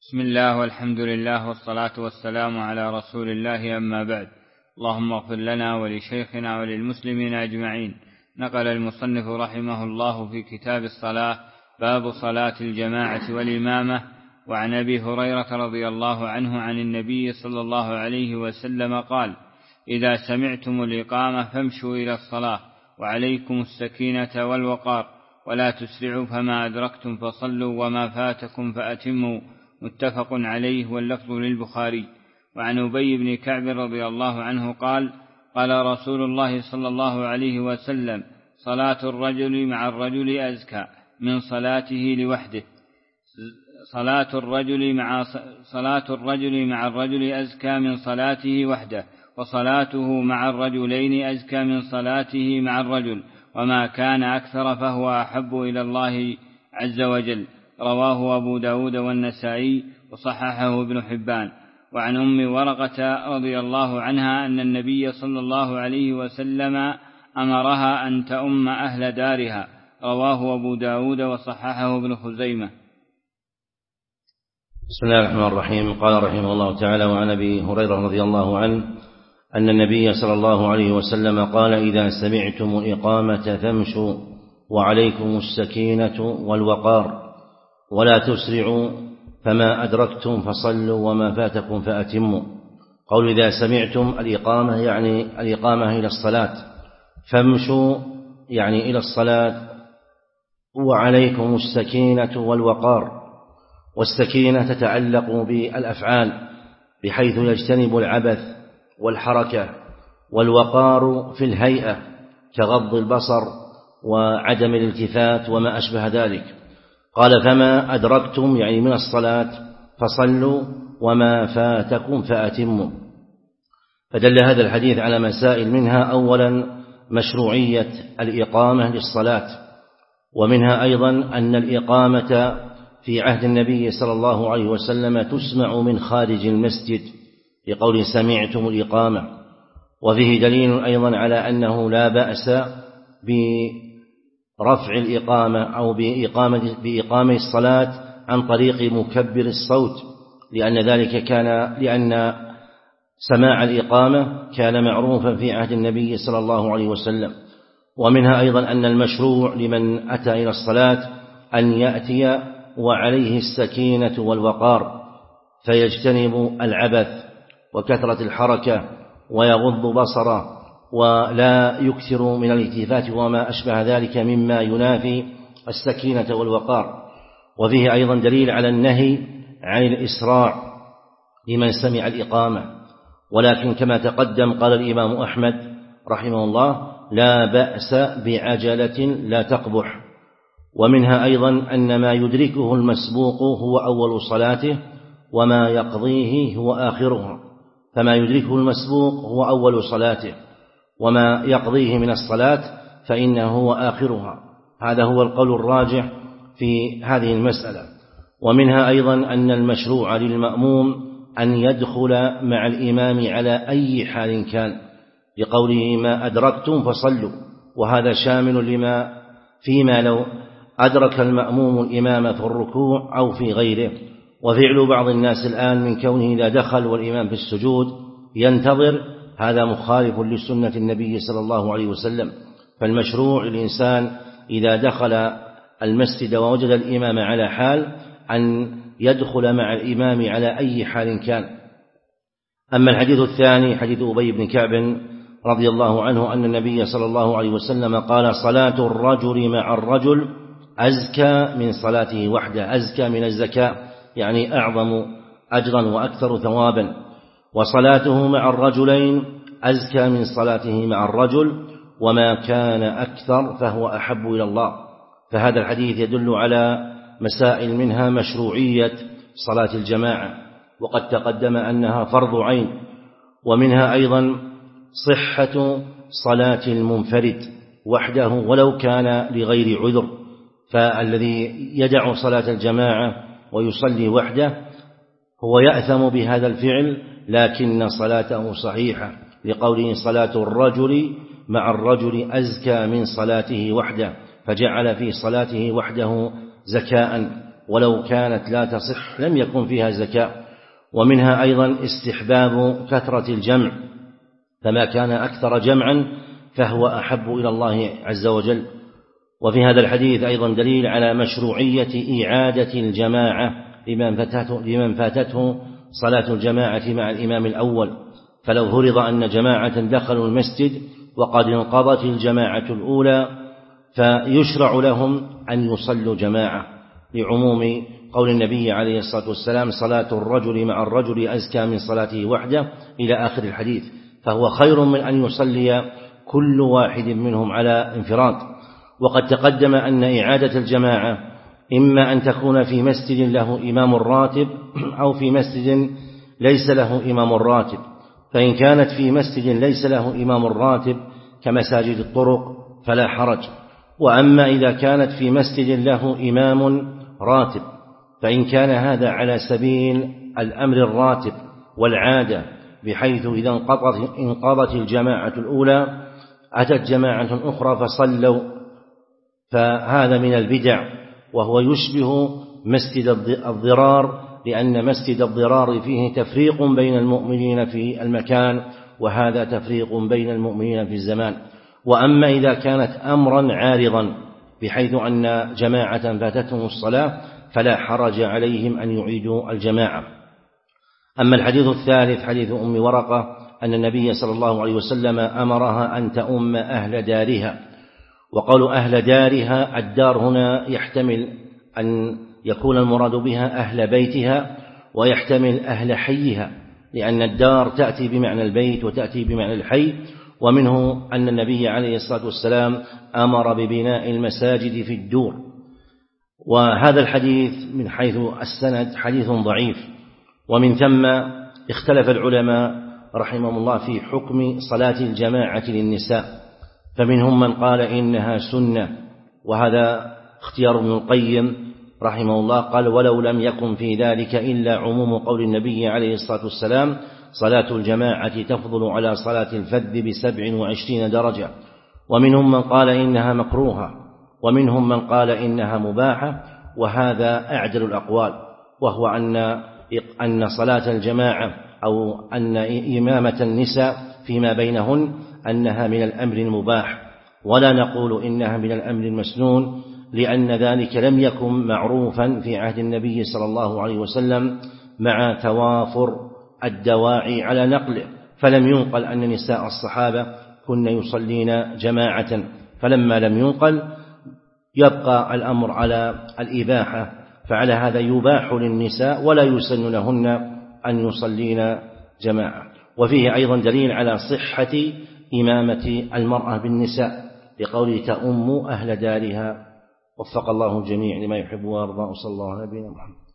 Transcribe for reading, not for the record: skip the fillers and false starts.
بسم الله والحمد لله والصلاة والسلام على رسول الله، أما بعد. اللهم اغفر لنا ولشيخنا وللمسلمين أجمعين. نقل المصنف رحمه الله في كتاب الصلاة باب صلاة الجماعة والإمامة. وعن أبي هريرة رضي الله عنه عن النبي صلى الله عليه وسلم قال: إذا سمعتم الإقامة فامشوا إلى الصلاة وعليكم السكينة والوقار ولا تسرعوا، فما أدركتم فصلوا وما فاتكم فأتموا. متفق عليه، واللفظ للبخاري. وعن أبي بن كعب رضي الله عنه قال: قال رسول الله صلى الله عليه وسلم: صلاة الرجل مع الرجل أزكى من صلاته لوحده. صلاة الرجل مع الرجل أزكى من صلاته وحده، وصلاته مع الرجلين أزكى من صلاته مع الرجل، وما كان أكثر فهو أحب إلى الله عز وجل. رواه أبو داود والنسائي وصححه ابن حبان. وعن أم ورقة رضي الله عنها أن النبي صلى الله عليه وسلم أمرها أن تؤم أهل دارها. رواه أبو داود وصححه ابن خزيمة. بسم الله الرحمن الرحيم. قال رحمه الله تعالى: وعن أبي هريرة رضي الله عنه أن النبي صلى الله عليه وسلم قال: إذا سمعتم الإقامة فامشوا وعليكم السكينة والوقار ولا تسرعوا، فما أدركتم فصلوا وما فاتكم فأتموا. قول إذا سمعتم الإقامة يعني الإقامة إلى الصلاة، فامشوا يعني إلى الصلاة، وعليكم السكينة والوقار. والسكينة تتعلق بالأفعال بحيث يجتنب العبث والحركة، والوقار في الهيئة كغض البصر وعدم الالتفات وما أشبه ذلك. قال: فما أدركتم يعني من الصلاة فصلوا وما فاتكم فأتموا. فدل هذا الحديث على مسائل، منها أولا مشروعية الإقامة للصلاة، ومنها أيضا أن الإقامة في عهد النبي صلى الله عليه وسلم تسمع من خارج المسجد لقول سمعتم الإقامة. وفيه دليل أيضا على أنه لا بأس برفع الإقامة أو بإقامة الصلاة عن طريق مكبر الصوت، لأن سماع الإقامة كان معروفا في عهد النبي صلى الله عليه وسلم. ومنها أيضا أن المشروع لمن أتى إلى الصلاة أن يأتي وعليه السكينة والوقار، فيجتنب العبث وكثرة الحركة ويغض بصره ولا يكثر من الالتفات وما أشبه ذلك مما ينافي السكينة والوقار. وفيه أيضا دليل على النهي عن الإسراع لمن سمع الإقامة، ولكن كما تقدم قال الإمام أحمد رحمه الله: لا بأس بعجلة لا تقبح. ومنها أيضا أن ما يدركه المسبوق هو أول صلاته وما يقضيه هو آخرها، فما يدركه المسبوق هو أول صلاته، وما يقضيه من الصلاة فإنه هو آخرها. هذا هو القول الراجح في هذه المسألة. ومنها أيضا أن المشروع للمأموم أن يدخل مع الإمام على أي حال كان، لقوله ما أدركتم فصلوا، وهذا شامل لما فيما لو أدرك المأموم الإمام في الركوع أو في غيره. وفعل بعض الناس الآن من كونه إذا دخل والإمام في السجود ينتظر، هذا مخالف لسنة النبي صلى الله عليه وسلم. فالمشروع للإنسان إذا دخل المسجد ووجد الإمام على حال أن يدخل مع الإمام على أي حال كان. أما الحديث الثاني حديث أبي بن كعب رضي الله عنه أن النبي صلى الله عليه وسلم قال: صلاة الرجل مع الرجل أزكى من صلاته وحده. أزكى من الزكاة يعني أعظم أجرا وأكثر ثوابا. وصلاته مع الرجلين أزكى من صلاته مع الرجل، وما كان أكثر فهو أحب إلى الله. فهذا الحديث يدل على مسائل، منها مشروعية صلاة الجماعة وقد تقدم أنها فرض عين، ومنها أيضا صحة صلاة المنفرد وحده ولو كان لغير عذر. فالذي يدع صلاة الجماعة ويصلي وحده هو يأثم بهذا الفعل، لكن صلاته صحيحة، لقوله صلاة الرجل مع الرجل أزكى من صلاته وحده، فجعل في صلاته وحده زكاء. ولو كانت لا تصح لم يكن فيها زكاة. ومنها أيضا استحباب كثرة الجمع، فما كان أكثر جمعا فهو أحب إلى الله عز وجل. وفي هذا الحديث أيضا دليل على مشروعية إعادة الجماعة لمن فاتته صلاة الجماعة مع الإمام الأول. فلو فرض أن جماعة دخلوا المسجد وقد انقضت الجماعة الأولى فيشرع لهم أن يصلوا جماعة، لعموم قول النبي عليه الصلاة والسلام: صلاة الرجل مع الرجل أزكى من صلاته وحده، إلى آخر الحديث. فهو خير من أن يصلي كل واحد منهم على انفراد. وقد تقدم أن إعادة الجماعة إما أن تكون في مسجد له إمام راتب أو في مسجد ليس له إمام راتب. فإن كانت في مسجد ليس له إمام راتب كمساجد الطرق فلا حرج. وأما إذا كانت في مسجد له إمام راتب فإن كان هذا على سبيل الأمر الراتب والعادة، بحيث إذا انقضت الجماعة الأولى أتت جماعة أخرى فصلوا، فهذا من البدع، وهو يشبه مسجد الضرار، لأن مسجد الضرار فيه تفريق بين المؤمنين في المكان، وهذا تفريق بين المؤمنين في الزمان. وأما إذا كانت أمرا عارضا بحيث أن جماعة فاتتهم الصلاة فلا حرج عليهم أن يعيدوا الجماعة. أما الحديث الثالث حديث أم ورقة أن النبي صلى الله عليه وسلم أمرها أن تؤم أهل دارها. وقالوا أهل دارها، الدار هنا يحتمل أن يكون المراد بها أهل بيتها، ويحتمل أهل حيها، لأن الدار تأتي بمعنى البيت وتأتي بمعنى الحي. ومنه أن النبي عليه الصلاة والسلام أمر ببناء المساجد في الدور. وهذا الحديث من حيث السند حديث ضعيف. ومن ثم اختلف العلماء رحمهم الله في حكم صلاة الجماعة للنساء، فمنهم من قال إنها سنة، وهذا اختيار ابن القيم رحمه الله، قال: ولو لم يكن في ذلك إلا عموم قول النبي عليه الصلاة والسلام: صلاة الجماعة تفضل على صلاة الفذ ب27 درجة. ومنهم من قال إنها مكروهة، ومنهم من قال إنها مباحة، وهذا أعدل الأقوال، وهو أن صلاة الجماعة أو أن إمامة النساء فيما بينهن أنها من الأمر المباح، ولا نقول إنها من الأمر المسنون، لأن ذلك لم يكن معروفا في عهد النبي صلى الله عليه وسلم مع توافر الدواعي على نقله. فلم ينقل أن نساء الصحابة كن يصلين جماعة، فلما لم ينقل يبقى الأمر على الإباحة، فعلى هذا يباح للنساء ولا يسن لهن أن يصلين جماعة. وفيه أيضا دليل على صحة إمامة المرأة بالنساء بقوله: تؤم أهل دارها. وفق الله الجميع لما يحب ويرضى، وصلى الله على نبينا محمد.